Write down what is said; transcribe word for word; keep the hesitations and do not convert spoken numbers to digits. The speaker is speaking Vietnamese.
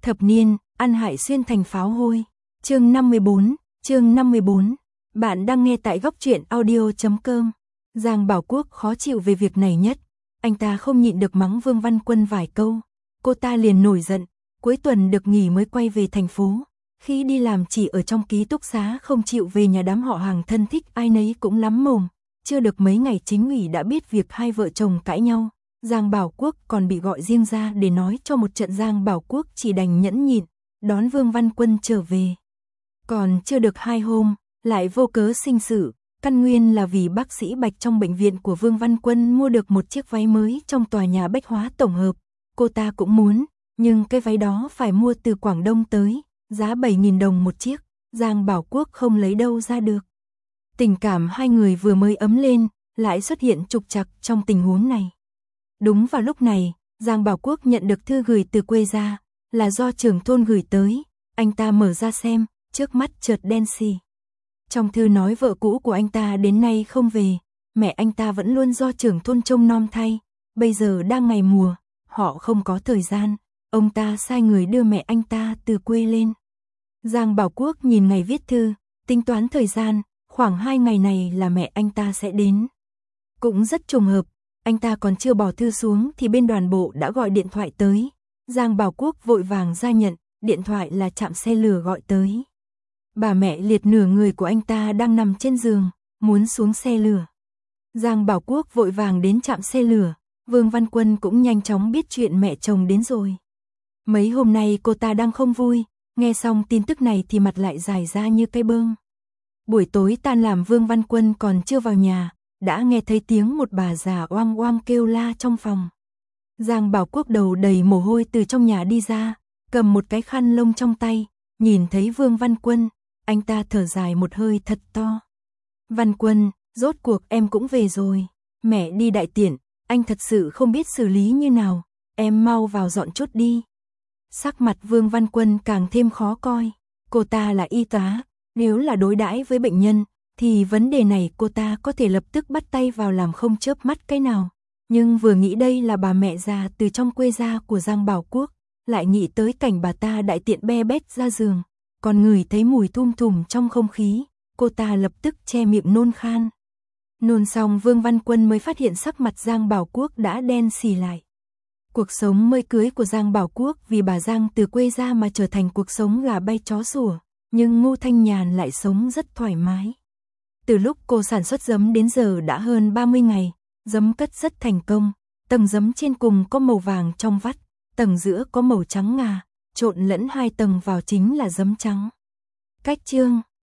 Thập niên, ăn hại xuyên thành pháo hôi. Chương năm mươi bốn, chương năm mươi bốn. Bạn đang nghe tại góc truyện audio chấm com. Giang Bảo Quốc khó chịu về việc này nhất. Anh ta không nhịn được mắng Vương Văn Quân vài câu. Cô ta liền nổi giận. Cuối tuần được nghỉ mới quay về thành phố. Khi đi làm chỉ ở trong ký túc xá không chịu về nhà đám họ hàng thân thích ai nấy cũng lắm mồm. Chưa được mấy ngày chính ủy đã biết việc hai vợ chồng cãi nhau. Giang Bảo Quốc còn bị gọi riêng ra để nói cho một trận. Giang Bảo Quốc chỉ đành nhẫn nhịn, đón Vương Văn Quân trở về. Còn chưa được hai hôm, lại vô cớ sinh sự, căn nguyên là vì bác sĩ Bạch trong bệnh viện của Vương Văn Quân mua được một chiếc váy mới trong tòa nhà bách hóa tổng hợp. Cô ta cũng muốn, nhưng cái váy đó phải mua từ Quảng Đông tới, giá bảy nghìn đồng một chiếc, Giang Bảo Quốc không lấy đâu ra được. Tình cảm hai người vừa mới ấm lên, lại xuất hiện trục trặc trong tình huống này. Đúng vào lúc này, Giang Bảo Quốc nhận được thư gửi từ quê ra, là do trưởng thôn gửi tới. Anh ta mở ra xem, trước mắt chợt đen xì. Trong thư nói vợ cũ của anh ta đến nay không về, mẹ anh ta vẫn luôn do trưởng thôn trông nom thay, bây giờ đang ngày mùa, họ không có thời gian, ông ta sai người đưa mẹ anh ta từ quê lên. Giang Bảo Quốc nhìn ngày viết thư, tính toán thời gian, khoảng hai ngày này là mẹ anh ta sẽ đến. Cũng rất trùng hợp, anh ta còn chưa bỏ thư xuống thì bên đoàn bộ đã gọi điện thoại tới. Giang Bảo Quốc vội vàng ra nhận, điện thoại là trạm xe lửa gọi tới. Bà mẹ liệt nửa người của anh ta đang nằm trên giường, muốn xuống xe lửa. Giang Bảo Quốc vội vàng đến trạm xe lửa, Vương Văn Quân cũng nhanh chóng biết chuyện mẹ chồng đến rồi. Mấy hôm nay cô ta đang không vui, nghe xong tin tức này thì mặt lại dài ra như cây bơm. Buổi tối tan làm Vương Văn Quân còn chưa vào nhà, đã nghe thấy tiếng một bà già oang oang kêu la trong phòng. Giang Bảo Quốc đầu đầy mồ hôi từ trong nhà đi ra, cầm một cái khăn lông trong tay, nhìn thấy Vương Văn Quân, anh ta thở dài một hơi thật to. Văn Quân, rốt cuộc em cũng về rồi, mẹ đi đại tiện, anh thật sự không biết xử lý như nào, em mau vào dọn chút đi. Sắc mặt Vương Văn Quân càng thêm khó coi, cô ta là y tá, nếu là đối đãi với bệnh nhân, thì vấn đề này cô ta có thể lập tức bắt tay vào làm không chớp mắt cái nào. Nhưng vừa nghĩ đây là bà mẹ già từ trong quê gia của Giang Bảo Quốc, lại nghĩ tới cảnh bà ta đại tiện be bét ra giường, còn ngửi thấy mùi thum thùm trong không khí, cô ta lập tức che miệng nôn khan. Nôn xong Vương Văn Quân mới phát hiện sắc mặt Giang Bảo Quốc đã đen xì lại. Cuộc sống mới cưới của Giang Bảo Quốc vì bà Giang từ quê ra mà trở thành cuộc sống gà bay chó sủa, nhưng Ngô Thanh Nhàn lại sống rất thoải mái. Từ lúc cô sản xuất giấm đến giờ đã hơn ba mươi ngày, giấm cất rất thành công, tầng giấm trên cùng có màu vàng trong vắt, tầng giữa có màu trắng ngà, trộn lẫn hai tầng vào chính là giấm trắng. Cách chương